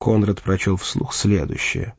Конрад прочел вслух следующее.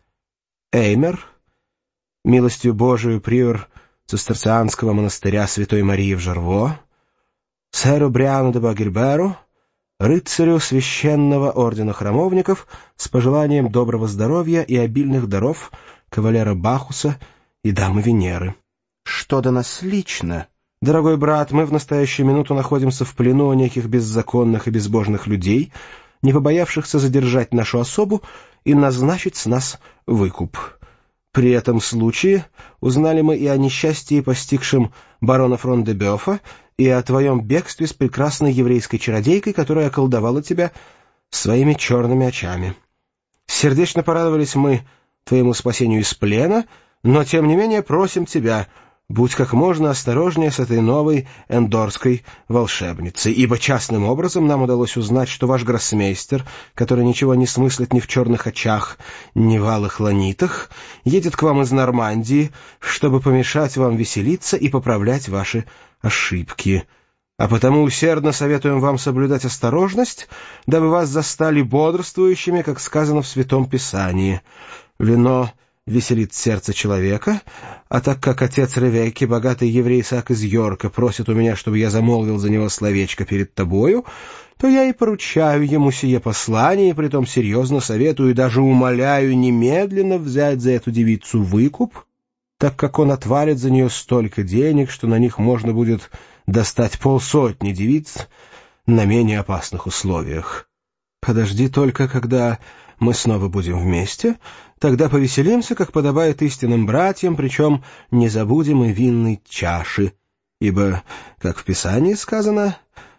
Эймер, милостью Божию приор цистерцианского монастыря Святой Марии в Жарво, сэру Бриану де Багильберу, рыцарю священного ордена храмовников, с пожеланием доброго здоровья и обильных даров кавалера Бахуса и дамы Венеры. Что до нас лично, дорогой брат, мы в настоящую минуту находимся в плену у неких беззаконных и безбожных людей, не побоявшихся задержать нашу особу и назначить с нас выкуп. При этом случае узнали мы и о несчастье, постигшем барона Фрон-де-Бёфа, и о твоем бегстве с прекрасной еврейской чародейкой, которая околдовала тебя своими черными очами. Сердечно порадовались мы твоему спасению из плена, но, тем не менее, просим тебя, будь как можно осторожнее с этой новой эндорской волшебницей, ибо частным образом нам удалось узнать, что ваш гроссмейстер, который ничего не смыслит ни в черных очах, ни в алых ланитах, едет к вам из Нормандии, чтобы помешать вам веселиться и поправлять ваши ошибки. А потому усердно советуем вам соблюдать осторожность, дабы вас застали бодрствующими, как сказано в Святом Писании. Вино веселит сердце человека, а так как отец Ревекки, богатый еврей Исаак из Йорка, просит у меня, чтобы я замолвил за него словечко перед тобою, то я и поручаю ему сие послание, и притом серьезно советую и даже умоляю немедленно взять за эту девицу выкуп, так как он отвалит за нее столько денег, что на них можно будет достать 50 девиц на менее опасных условиях. Подожди только, когда мы снова будем вместе, тогда повеселимся, как подобает истинным братьям, причем не забудем и винной чаши, ибо, как в Писании сказано,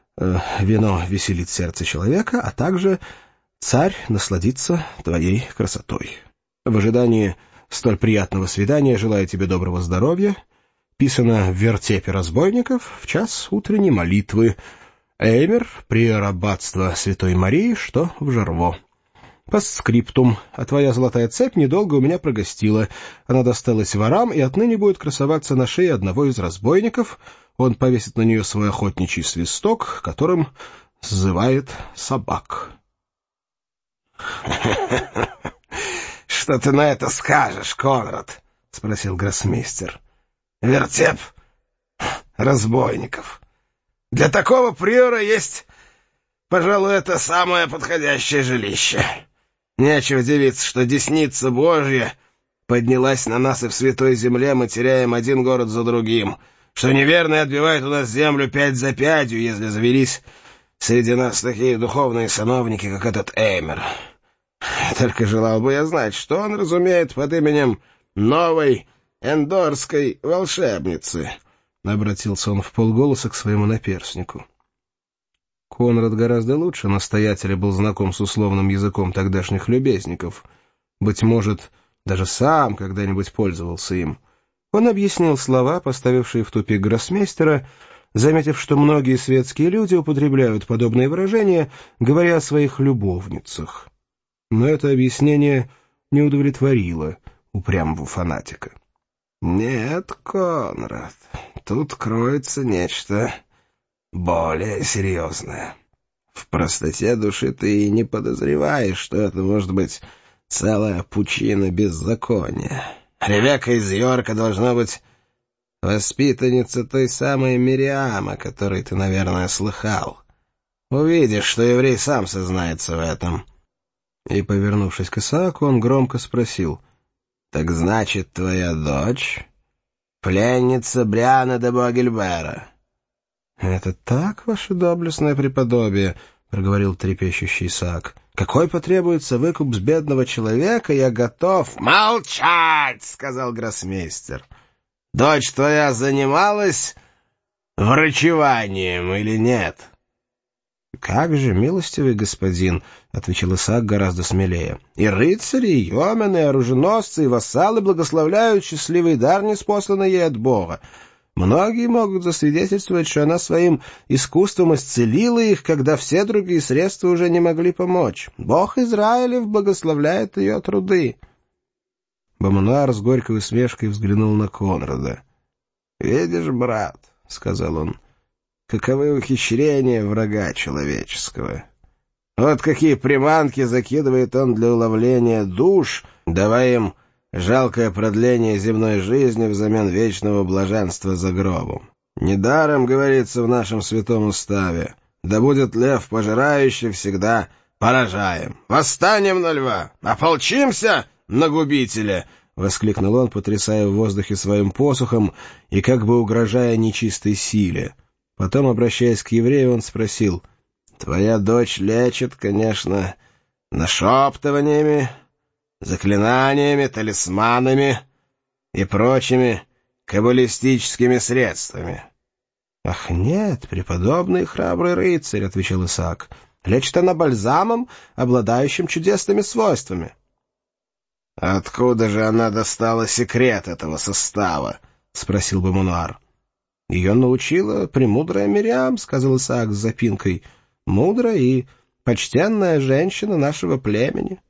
вино веселит сердце человека, а также царь насладится твоей красотой. В ожидании столь приятного свидания желаю тебе доброго здоровья. Писано в вертепе разбойников в час утренней молитвы. Эймер, приор аббатства Святой Марии, что в Жарво. Постскриптум. А твоя золотая цепь недолго у меня прогостила. Она досталась ворам и отныне будет красоваться на шее одного из разбойников. Он повесит на нее свой охотничий свисток, которым сзывает собак. «Что ты на это скажешь, Конрад?» — спросил гроссмейстер. «Вертеп разбойников. Для такого приора есть, пожалуй, это самое подходящее жилище. Нечего дивиться, что десница Божья поднялась на нас, и в святой земле мы теряем один город за другим, что неверные отбивают у нас землю 5 за 5, если завелись среди нас такие духовные сановники, как этот Эймер. Только желал бы я знать, что он разумеет под именем новой эндорской волшебницы», — обратился он вполголоса к своему наперснику. Конрад гораздо лучше настоятеля был знаком с условным языком тогдашних любезников. Быть может, даже сам когда-нибудь пользовался им. Он объяснил слова, поставившие в тупик гроссмейстера, заметив, что многие светские люди употребляют подобные выражения, говоря о своих любовницах. Но это объяснение не удовлетворило упрямого фанатика. «Нет, Конрад, тут кроется нечто более серьезное. В простоте души ты и не подозреваешь, что это может быть целая пучина беззакония. Ревекка из Йорка должна быть воспитанница той самой Мириам, о которой ты, наверное, слыхал. Увидишь, что еврей сам сознается в этом». И, повернувшись к Исааку, он громко спросил: «Так значит, твоя дочь пленница Бриана де Багильбера?» «Это так, ваше доблестное преподобие?» — проговорил трепещущий Исаак. «Какой потребуется выкуп с бедного человека, я готов...» «Молчать!» — сказал гроссмейстер. «Дочь твоя занималась врачеванием или нет?» «Как же, милостивый господин!» — отвечал Исаак гораздо смелее. «И рыцари, и йомены, и оруженосцы, и вассалы благословляют счастливый дар, ниспосланный ей от Бога. Многие могут засвидетельствовать, что она своим искусством исцелила их, когда все другие средства уже не могли помочь. Бог Израилев благословляет ее труды». Бомануар с горькой усмешкой взглянул на Конрада. «Видишь, брат, — сказал он, — каковы ухищрения врага человеческого. Вот какие приманки закидывает он для уловления душ, давая им жалкое продление земной жизни взамен вечного блаженства за гробом. Недаром говорится в нашем святом уставе: да будет лев пожирающий всегда поражаем. Восстанем на льва! Ополчимся на губителя! — воскликнул он, потрясая в воздухе своим посохом и как бы угрожая нечистой силе. Потом, обращаясь к еврею, он спросил: «Твоя дочь лечит, конечно, нашептываниями, заклинаниями, талисманами и прочими каббалистическими средствами». «Ах, нет, преподобный храбрый рыцарь», — отвечал Исаак, — «лечит она бальзамом, обладающим чудесными свойствами». «Откуда же она достала секрет этого состава?» — спросил Бомануар. «Ее научила премудрая Мириам», — сказал Исаак с запинкой, — «мудрая и почтенная женщина нашего племени».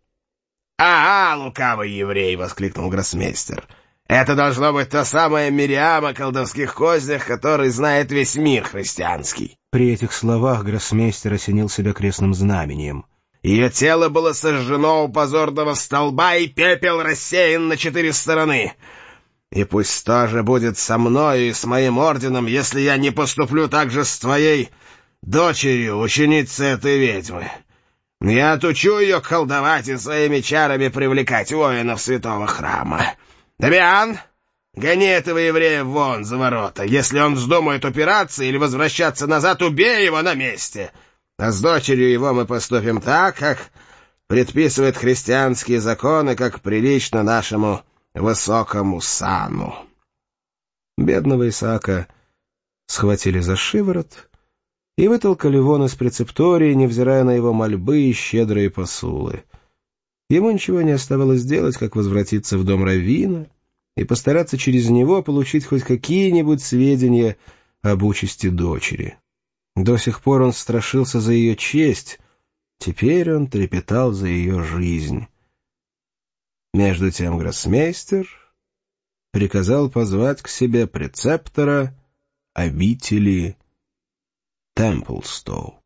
Лукавый еврей!» — воскликнул гроссмейстер. «Это должно быть та самая Мириам о колдовских кознях, который знает весь мир христианский». При этих словах гроссмейстер осенил себя крестным знамением. «Ее тело было сожжено у позорного столба, и пепел рассеян на 4 стороны. И пусть тоже будет со мною и с моим орденом, если я не поступлю так же с твоей дочерью, ученицей этой ведьмы. Я отучу ее колдовать и своими чарами привлекать воинов святого храма. Дамиан, гони этого еврея вон за ворота. Если он вздумает упираться или возвращаться назад, убей его на месте. А с дочерью его мы поступим так, как предписывают христианские законы, как прилично нашему высокому сану». Бедного Исаака схватили за шиворот и вытолкали вон из прецептории, невзирая на его мольбы и щедрые посулы. Ему ничего не оставалось делать, как возвратиться в дом раввина и постараться через него получить хоть какие-нибудь сведения об участи дочери. До сих пор он страшился за ее честь, теперь он трепетал за ее жизнь. Между тем гроссмейстер приказал позвать к себе прецептора обители Темплстоу.